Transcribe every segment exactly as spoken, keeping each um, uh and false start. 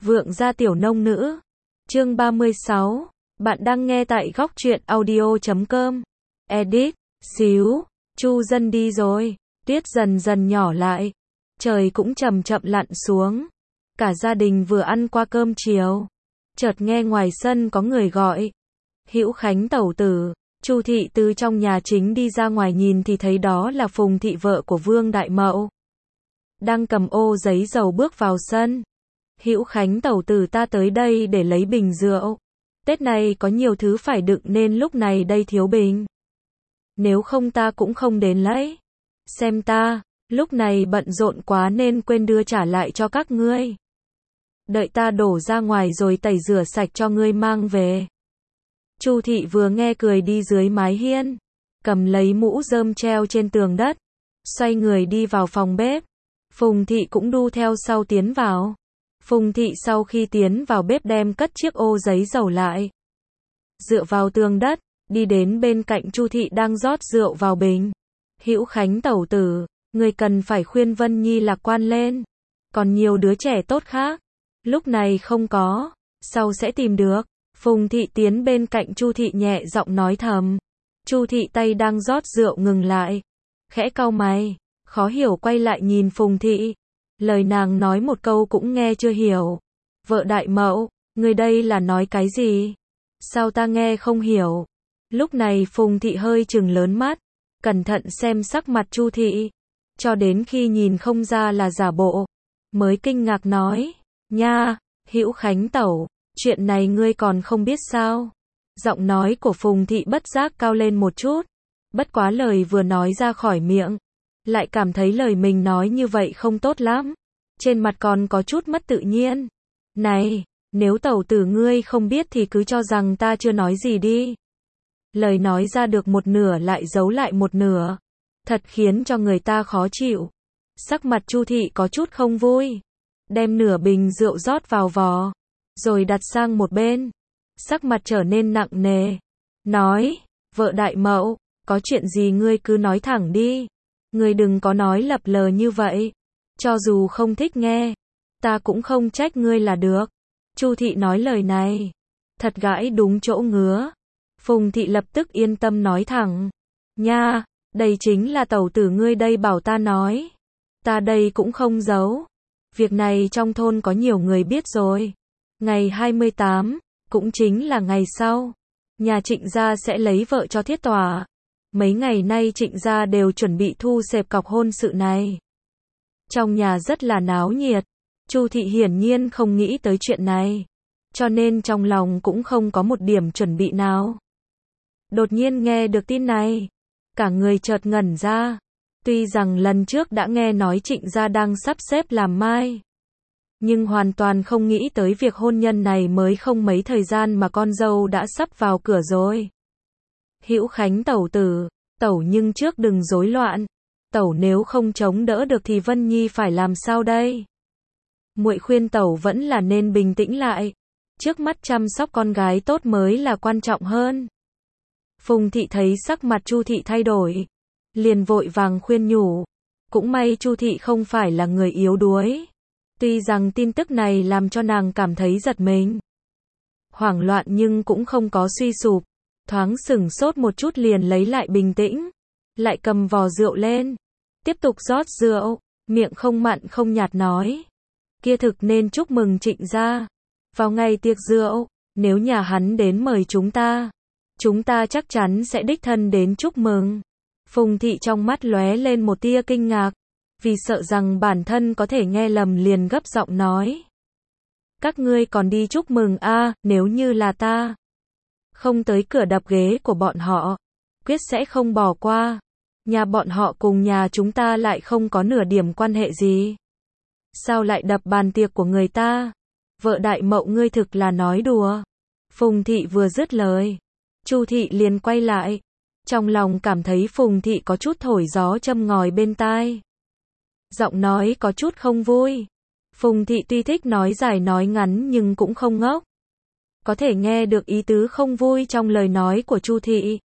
Vượng gia tiểu nông nữ. Chương ba mươi sáu. Bạn đang nghe tại góc truyện audio chấm com. Edit. Xíu. Chu Dân đi rồi. Tuyết dần dần nhỏ lại. Trời cũng chậm chậm lặn xuống. Cả gia đình vừa ăn qua cơm chiều. Chợt nghe ngoài sân có người gọi. Hữu Khánh tẩu tử. Chu thị từ trong nhà chính đi ra ngoài nhìn thì thấy đó là Phùng thị vợ của Vương Đại Mậu. Đang cầm ô giấy dầu bước vào sân. Hữu Khánh tẩu tử, ta tới đây để lấy bình rượu. Tết này có nhiều thứ phải đựng nên lúc này đây thiếu bình. Nếu không ta cũng không đến lấy. Xem ta, lúc này bận rộn quá nên quên đưa trả lại cho các ngươi. Đợi ta đổ ra ngoài rồi tẩy rửa sạch cho ngươi mang về. Chu thị vừa nghe cười đi dưới mái hiên, cầm lấy mũ rơm treo trên tường đất, xoay người đi vào phòng bếp. Phùng thị cũng đu theo sau tiến vào. Phùng thị sau khi tiến vào bếp đem cất chiếc ô giấy dầu lại. Dựa vào tường đất, đi đến bên cạnh Chu thị đang rót rượu vào bình. Hữu Khánh tẩu tử, người cần phải khuyên Vân Nhi lạc quan lên. Còn nhiều đứa trẻ tốt khác. Lúc này không có, sau sẽ tìm được. Phùng thị tiến bên cạnh Chu thị nhẹ giọng nói thầm. Chu thị tay đang rót rượu ngừng lại. Khẽ cau mày, khó hiểu quay lại nhìn Phùng thị. Lời nàng nói một câu cũng nghe chưa hiểu. Vợ Đại Mậu, người đây là nói cái gì? Sao ta nghe không hiểu? Lúc này Phùng thị hơi trừng lớn mắt, cẩn thận xem sắc mặt Chu thị. Cho đến khi nhìn không ra là giả bộ, mới kinh ngạc nói. Nha, Hữu Khánh tẩu, chuyện này ngươi còn không biết sao? Giọng nói của Phùng thị bất giác cao lên một chút. Bất quá lời vừa nói ra khỏi miệng, lại cảm thấy lời mình nói như vậy không tốt lắm. Trên mặt còn có chút mất tự nhiên. Này, nếu tẩu tử ngươi không biết thì cứ cho rằng ta chưa nói gì đi. Lời nói ra được một nửa lại giấu lại một nửa. Thật khiến cho người ta khó chịu. Sắc mặt Chu thị có chút không vui. Đem nửa bình rượu rót vào vò, rồi đặt sang một bên. Sắc mặt trở nên nặng nề. Nói, vợ Đại Mậu, có chuyện gì ngươi cứ nói thẳng đi. Ngươi đừng có nói lập lờ như vậy. Cho dù không thích nghe, ta cũng không trách ngươi là được. Chu thị nói lời này, thật gãi đúng chỗ ngứa. Phùng thị lập tức yên tâm nói thẳng. Nha, đây chính là tẩu tử ngươi đây bảo ta nói. Ta đây cũng không giấu. Việc này trong thôn có nhiều người biết rồi. Ngày hai mươi tám, cũng chính là ngày sau, nhà Trịnh gia sẽ lấy vợ cho Thiết Tỏa. Mấy ngày nay Trịnh gia đều chuẩn bị thu xếp cọc hôn sự này. Trong nhà rất là náo nhiệt. Chu thị hiển nhiên không nghĩ tới chuyện này, cho nên trong lòng cũng không có một điểm chuẩn bị nào. Đột nhiên nghe được tin này, cả người chợt ngẩn ra. Tuy rằng lần trước đã nghe nói Trịnh gia đang sắp xếp làm mai, nhưng hoàn toàn không nghĩ tới việc hôn nhân này mới không mấy thời gian mà con dâu đã sắp vào cửa rồi. Hữu Khánh tẩu tử, tẩu nhưng trước đừng rối loạn. Tẩu nếu không chống đỡ được thì Vân Nhi phải làm sao đây? Muội khuyên tẩu vẫn là nên bình tĩnh lại. Trước mắt chăm sóc con gái tốt mới là quan trọng hơn. Phùng thị thấy sắc mặt Chu thị thay đổi, liền vội vàng khuyên nhủ. Cũng may Chu thị không phải là người yếu đuối. Tuy rằng tin tức này làm cho nàng cảm thấy giật mình, hoảng loạn nhưng cũng không có suy sụp. Thoáng sửng sốt một chút liền lấy lại bình tĩnh. Lại cầm vò rượu lên, tiếp tục rót rượu, miệng không mặn không nhạt nói. Kia thực nên chúc mừng Trịnh gia. Vào ngày tiệc rượu, nếu nhà hắn đến mời chúng ta, chúng ta chắc chắn sẽ đích thân đến chúc mừng. Phùng thị trong mắt lóe lên một tia kinh ngạc, vì sợ rằng bản thân có thể nghe lầm liền gấp giọng nói. Các ngươi còn đi chúc mừng a? À, nếu như là ta, không tới cửa đập ghế của bọn họ, quyết sẽ không bỏ qua. Nhà bọn họ cùng nhà chúng ta lại không có nửa điểm quan hệ gì. Sao lại đập bàn tiệc của người ta? Vợ Đại Mậu ngươi thực là nói đùa. Phùng thị vừa dứt lời, Chu thị liền quay lại. Trong lòng cảm thấy Phùng thị có chút thổi gió châm ngòi bên tai. Giọng nói có chút không vui. Phùng thị tuy thích nói dài nói ngắn nhưng cũng không ngốc. Có thể nghe được ý tứ không vui trong lời nói của Chu thị.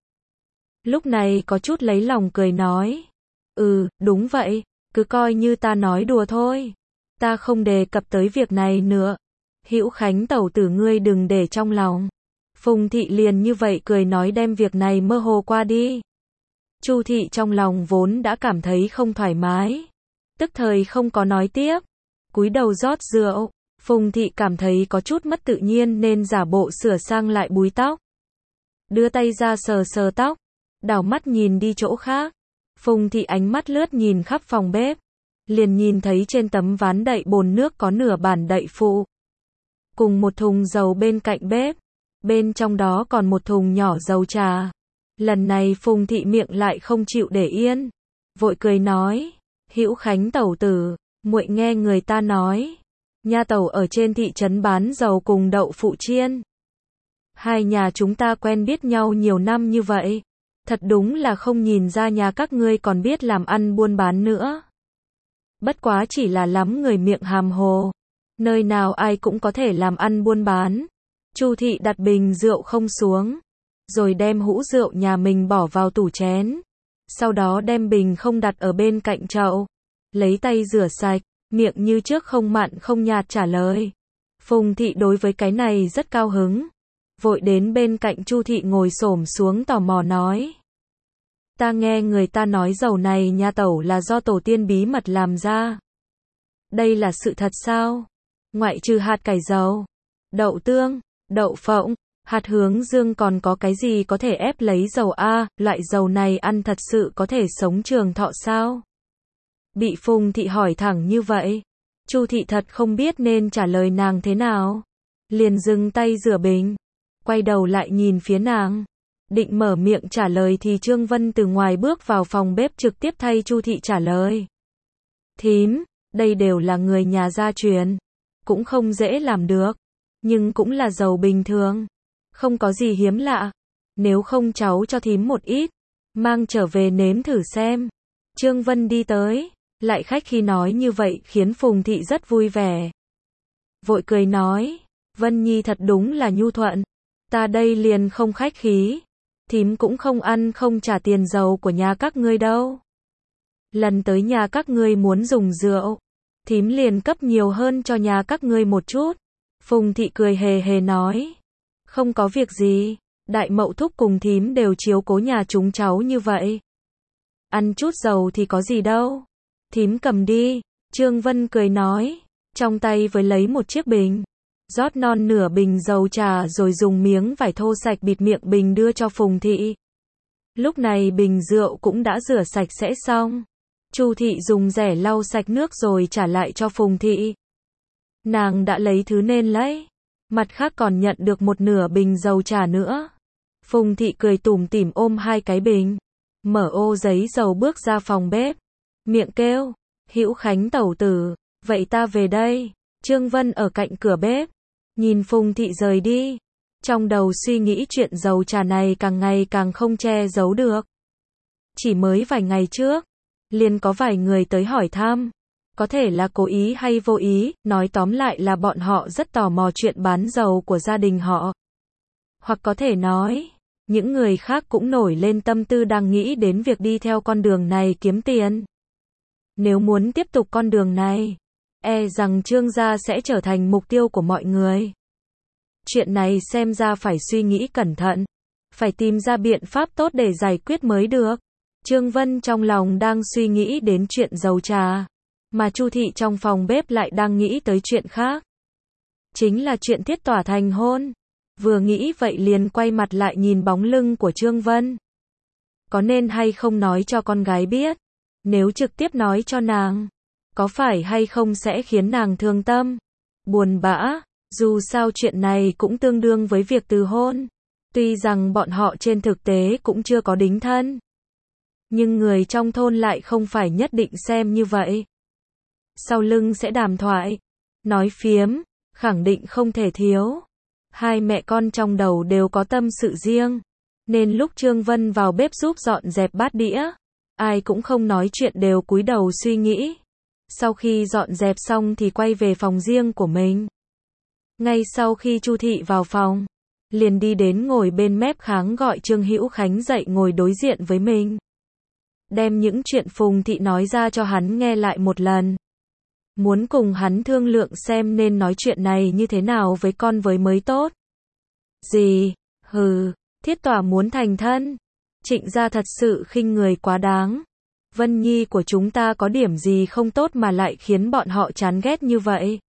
Lúc này có chút lấy lòng cười nói. Ừ, đúng vậy, cứ coi như ta nói đùa thôi. Ta không đề cập tới việc này nữa. Hữu Khánh tẩu tử ngươi đừng để trong lòng. Phùng thị liền như vậy cười nói đem việc này mơ hồ qua đi. Chu thị trong lòng vốn đã cảm thấy không thoải mái, tức thời không có nói tiếp, cúi đầu rót rượu. Phùng thị cảm thấy có chút mất tự nhiên nên giả bộ sửa sang lại búi tóc. Đưa tay ra sờ sờ tóc, đảo mắt nhìn đi chỗ khác. Phùng thị ánh mắt lướt nhìn khắp phòng bếp, liền nhìn thấy trên tấm ván đậy bồn nước có nửa bàn đậy phụ, cùng một thùng dầu bên cạnh bếp, bên trong đó còn một thùng nhỏ dầu trà. Lần này Phùng thị miệng lại không chịu để yên, vội cười nói, Hữu Khánh tẩu tử, muội nghe người ta nói, nha tẩu ở trên thị trấn bán dầu cùng đậu phụ chiên. Hai nhà chúng ta quen biết nhau nhiều năm như vậy, thật đúng là không nhìn ra nhà các ngươi còn biết làm ăn buôn bán nữa. Bất quá chỉ là lắm người miệng hàm hồ, nơi nào ai cũng có thể làm ăn buôn bán. Chu thị đặt bình rượu không xuống, rồi đem hũ rượu nhà mình bỏ vào tủ chén, sau đó đem bình không đặt ở bên cạnh chậu, lấy tay rửa sạch, miệng như trước không mặn không nhạt trả lời. Phùng thị đối với cái này rất cao hứng, vội đến bên cạnh Chu thị ngồi xổm xuống tò mò nói, ta nghe người ta nói dầu này nhà tẩu là do tổ tiên bí mật làm ra. Đây là sự thật sao? Ngoại trừ hạt cải dầu, đậu tương, đậu phộng, hạt hướng dương còn có cái gì có thể ép lấy dầu a? Loại dầu này ăn thật sự có thể sống trường thọ sao? Bị Phùng thị hỏi thẳng như vậy, Chu thị thật không biết nên trả lời nàng thế nào, liền dừng tay rửa bình, quay đầu lại nhìn phía nàng, định mở miệng trả lời thì Trương Vân từ ngoài bước vào phòng bếp trực tiếp thay Chu thị trả lời. Thím, đây đều là người nhà gia truyền, cũng không dễ làm được, nhưng cũng là dầu bình thường, không có gì hiếm lạ, nếu không cháu cho thím một ít, mang trở về nếm thử xem. Trương Vân đi tới, lại khách khí nói như vậy khiến Phùng thị rất vui vẻ. Vội cười nói, Vân Nhi thật đúng là nhu thuận, ta đây liền không khách khí, thím cũng không ăn không trả tiền dầu của nhà các ngươi đâu. Lần tới nhà các ngươi muốn dùng rượu, thím liền cấp nhiều hơn cho nhà các ngươi một chút. Phùng thị cười hề hề nói, không có việc gì, đại mậu thúc cùng thím đều chiếu cố nhà chúng cháu như vậy. Ăn chút dầu thì có gì đâu, thím cầm đi. Trương Vân cười nói, trong tay với lấy một chiếc bình, rót non nửa bình dầu trà rồi dùng miếng vải thô sạch bịt miệng bình đưa cho Phùng thị. Lúc này bình rượu cũng đã rửa sạch sẽ xong. Chu thị dùng rẻ lau sạch nước rồi trả lại cho Phùng thị. Nàng đã lấy thứ nên lấy, mặt khác còn nhận được một nửa bình dầu trà nữa. Phùng thị cười tủm tỉm ôm hai cái bình, mở ô giấy dầu bước ra phòng bếp, miệng kêu, Hữu Khánh tẩu tử, vậy ta về đây. Trương Vân ở cạnh cửa bếp, nhìn Phùng thị rời đi, trong đầu suy nghĩ chuyện dầu trà này càng ngày càng không che giấu được. Chỉ mới vài ngày trước, liền có vài người tới hỏi thăm, có thể là cố ý hay vô ý, nói tóm lại là bọn họ rất tò mò chuyện bán dầu của gia đình họ. Hoặc có thể nói, những người khác cũng nổi lên tâm tư đang nghĩ đến việc đi theo con đường này kiếm tiền. Nếu muốn tiếp tục con đường này, e rằng Trương gia sẽ trở thành mục tiêu của mọi người. Chuyện này xem ra phải suy nghĩ cẩn thận, phải tìm ra biện pháp tốt để giải quyết mới được. Trương Vân trong lòng đang suy nghĩ đến chuyện dầu trà, mà Chu thị trong phòng bếp lại đang nghĩ tới chuyện khác. Chính là chuyện Thiết Tỏa thành hôn. Vừa nghĩ vậy liền quay mặt lại nhìn bóng lưng của Trương Vân. Có nên hay không nói cho con gái biết? Nếu trực tiếp nói cho nàng, có phải hay không sẽ khiến nàng thương tâm, buồn bã? Dù sao chuyện này cũng tương đương với việc từ hôn. Tuy rằng bọn họ trên thực tế cũng chưa có đính thân, nhưng người trong thôn lại không phải nhất định xem như vậy. Sau lưng sẽ đàm thoại, nói phiếm, khẳng định không thể thiếu. Hai mẹ con trong đầu đều có tâm sự riêng, nên lúc Trương Vân vào bếp giúp dọn dẹp bát đĩa, ai cũng không nói chuyện đều cúi đầu suy nghĩ. Sau khi dọn dẹp xong thì quay về phòng riêng của mình. Ngay sau khi Chu thị vào phòng, liền đi đến ngồi bên mép kháng gọi Trương Hữu Khánh dậy ngồi đối diện với mình. Đem những chuyện Phùng thị nói ra cho hắn nghe lại một lần. muốn cùng hắn thương lượng xem nên nói chuyện này như thế nào với con với mới tốt. Gì? Hừ, Thiết Tỏa muốn thành thân. Trịnh gia thật sự khinh người quá đáng. Vân Nhi của chúng ta có điểm gì không tốt mà lại khiến bọn họ chán ghét như vậy?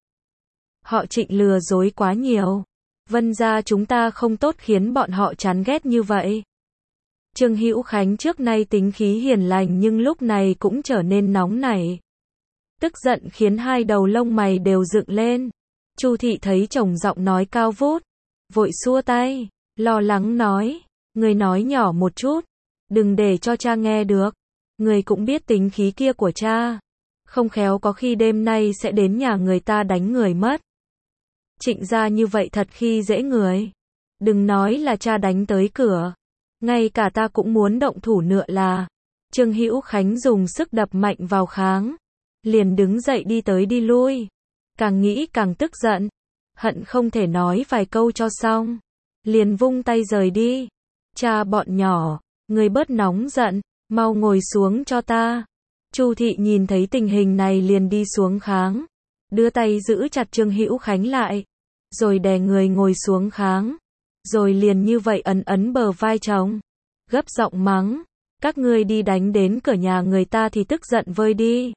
Họ Trịnh lừa dối quá nhiều. Vân gia chúng ta không tốt khiến bọn họ chán ghét như vậy. Trương Hữu Khánh trước nay tính khí hiền lành nhưng lúc này cũng trở nên nóng nảy. Tức giận khiến hai đầu lông mày đều dựng lên. Chu thị thấy chồng giọng nói cao vút, vội xua tay, lo lắng nói, người nói nhỏ một chút, đừng để cho cha nghe được. Người cũng biết tính khí kia của cha, không khéo có khi đêm nay sẽ đến nhà người ta đánh người mất. Trịnh gia như vậy thật khi dễ người. Đừng nói là cha đánh tới cửa, ngay cả ta cũng muốn động thủ nữa là. Trương Hữu Khánh dùng sức đập mạnh vào kháng, liền đứng dậy đi tới đi lui. Càng nghĩ càng tức giận, hận không thể nói vài câu cho xong, liền vung tay rời đi. Cha bọn nhỏ, người bớt nóng giận, mau ngồi xuống cho ta. Chu thị nhìn thấy tình hình này liền đi xuống kháng, đưa tay giữ chặt Trương Hữu Khánh lại, rồi đè người ngồi xuống kháng, rồi liền như vậy ấn ấn bờ vai chồng, gấp giọng mắng, các ngươi đi đánh đến cửa nhà người ta thì tức giận vơi đi.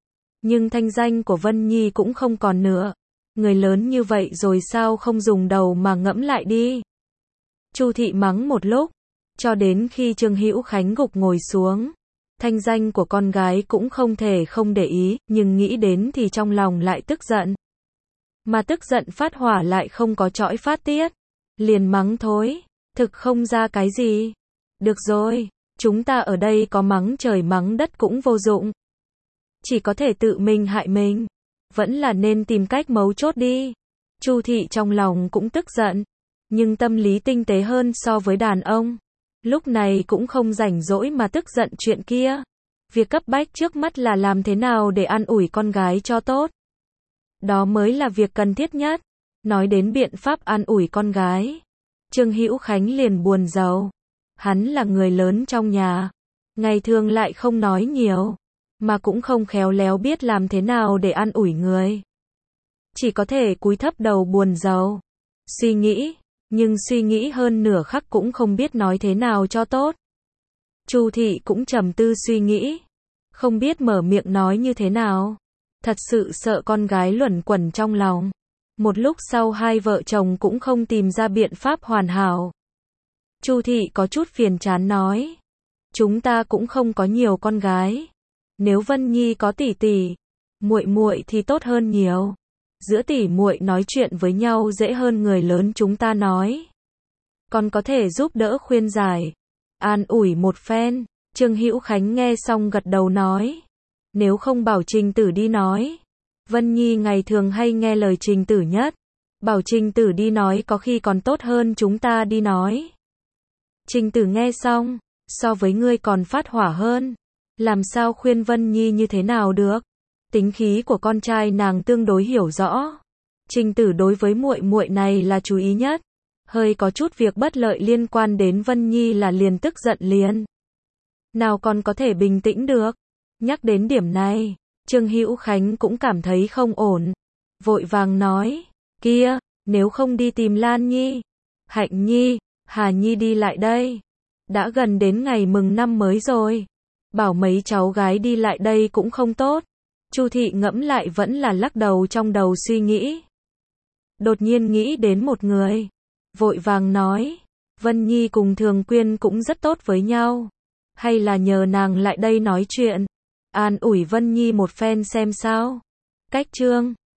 Nhưng thanh danh của Vân Nhi cũng không còn nữa, người lớn như vậy rồi sao không dùng đầu mà ngẫm lại đi. Chu thị mắng một lúc, cho đến khi Trương Hữu Khánh gục ngồi xuống. Thanh danh của con gái cũng không thể không để ý, nhưng nghĩ đến thì trong lòng lại tức giận. Mà tức giận phát hỏa lại không có chõi phát tiết, liền mắng thối, thực không ra cái gì. Được rồi, chúng ta ở đây có mắng trời mắng đất cũng vô dụng, chỉ có thể tự mình hại mình, vẫn là nên tìm cách mấu chốt đi. Chu thị trong lòng cũng tức giận, nhưng tâm lý tinh tế hơn so với đàn ông. Lúc này cũng không rảnh rỗi mà tức giận chuyện kia. Việc cấp bách trước mắt là làm thế nào để an ủi con gái cho tốt. Đó mới là việc cần thiết nhất. Nói đến biện pháp an ủi con gái, Trương Hữu Khánh liền buồn rầu. Hắn là người lớn trong nhà, ngày thường lại không nói nhiều, mà cũng không khéo léo biết làm thế nào để an ủi người. Chỉ có thể cúi thấp đầu buồn rầu, suy nghĩ, nhưng suy nghĩ hơn nửa khắc cũng không biết nói thế nào cho tốt. Chu thị cũng trầm tư suy nghĩ, không biết mở miệng nói như thế nào. Thật sự sợ con gái luẩn quẩn trong lòng. Một lúc sau hai vợ chồng cũng không tìm ra biện pháp hoàn hảo. Chu thị có chút phiền chán nói, chúng ta cũng không có nhiều con gái. Nếu Vân Nhi có tỷ tỷ, muội muội thì tốt hơn nhiều. Giữa tỷ muội nói chuyện với nhau dễ hơn người lớn chúng ta nói. Còn có thể giúp đỡ khuyên giải, an ủi một phen. Trương Hữu Khánh nghe xong gật đầu nói, nếu không bảo Trình Tử đi nói. Vân Nhi ngày thường hay nghe lời Trình Tử nhất, bảo Trình Tử đi nói có khi còn tốt hơn chúng ta đi nói. Trình Tử nghe xong, so với ngươi còn phát hỏa hơn, làm sao khuyên Vân Nhi như thế nào được? Tính khí của con trai nàng tương đối hiểu rõ. Trình Tử đối với muội muội này là chú ý nhất, hơi có chút việc bất lợi liên quan đến Vân Nhi là liền tức giận liền. Nào còn có thể bình tĩnh được. Nhắc đến điểm này, Trương Hữu Khánh cũng cảm thấy không ổn, vội vàng nói, kia, nếu không đi tìm Lan Nhi, Hạnh Nhi, Hà Nhi đi lại đây. Đã gần đến ngày mừng năm mới rồi, bảo mấy cháu gái đi lại đây cũng không tốt. Chu thị ngẫm lại vẫn là lắc đầu trong đầu suy nghĩ. Đột nhiên nghĩ đến một người, vội vàng nói, Vân Nhi cùng Thường Quyên cũng rất tốt với nhau, hay là nhờ nàng lại đây nói chuyện, an ủi Vân Nhi một phen xem sao. Cách chương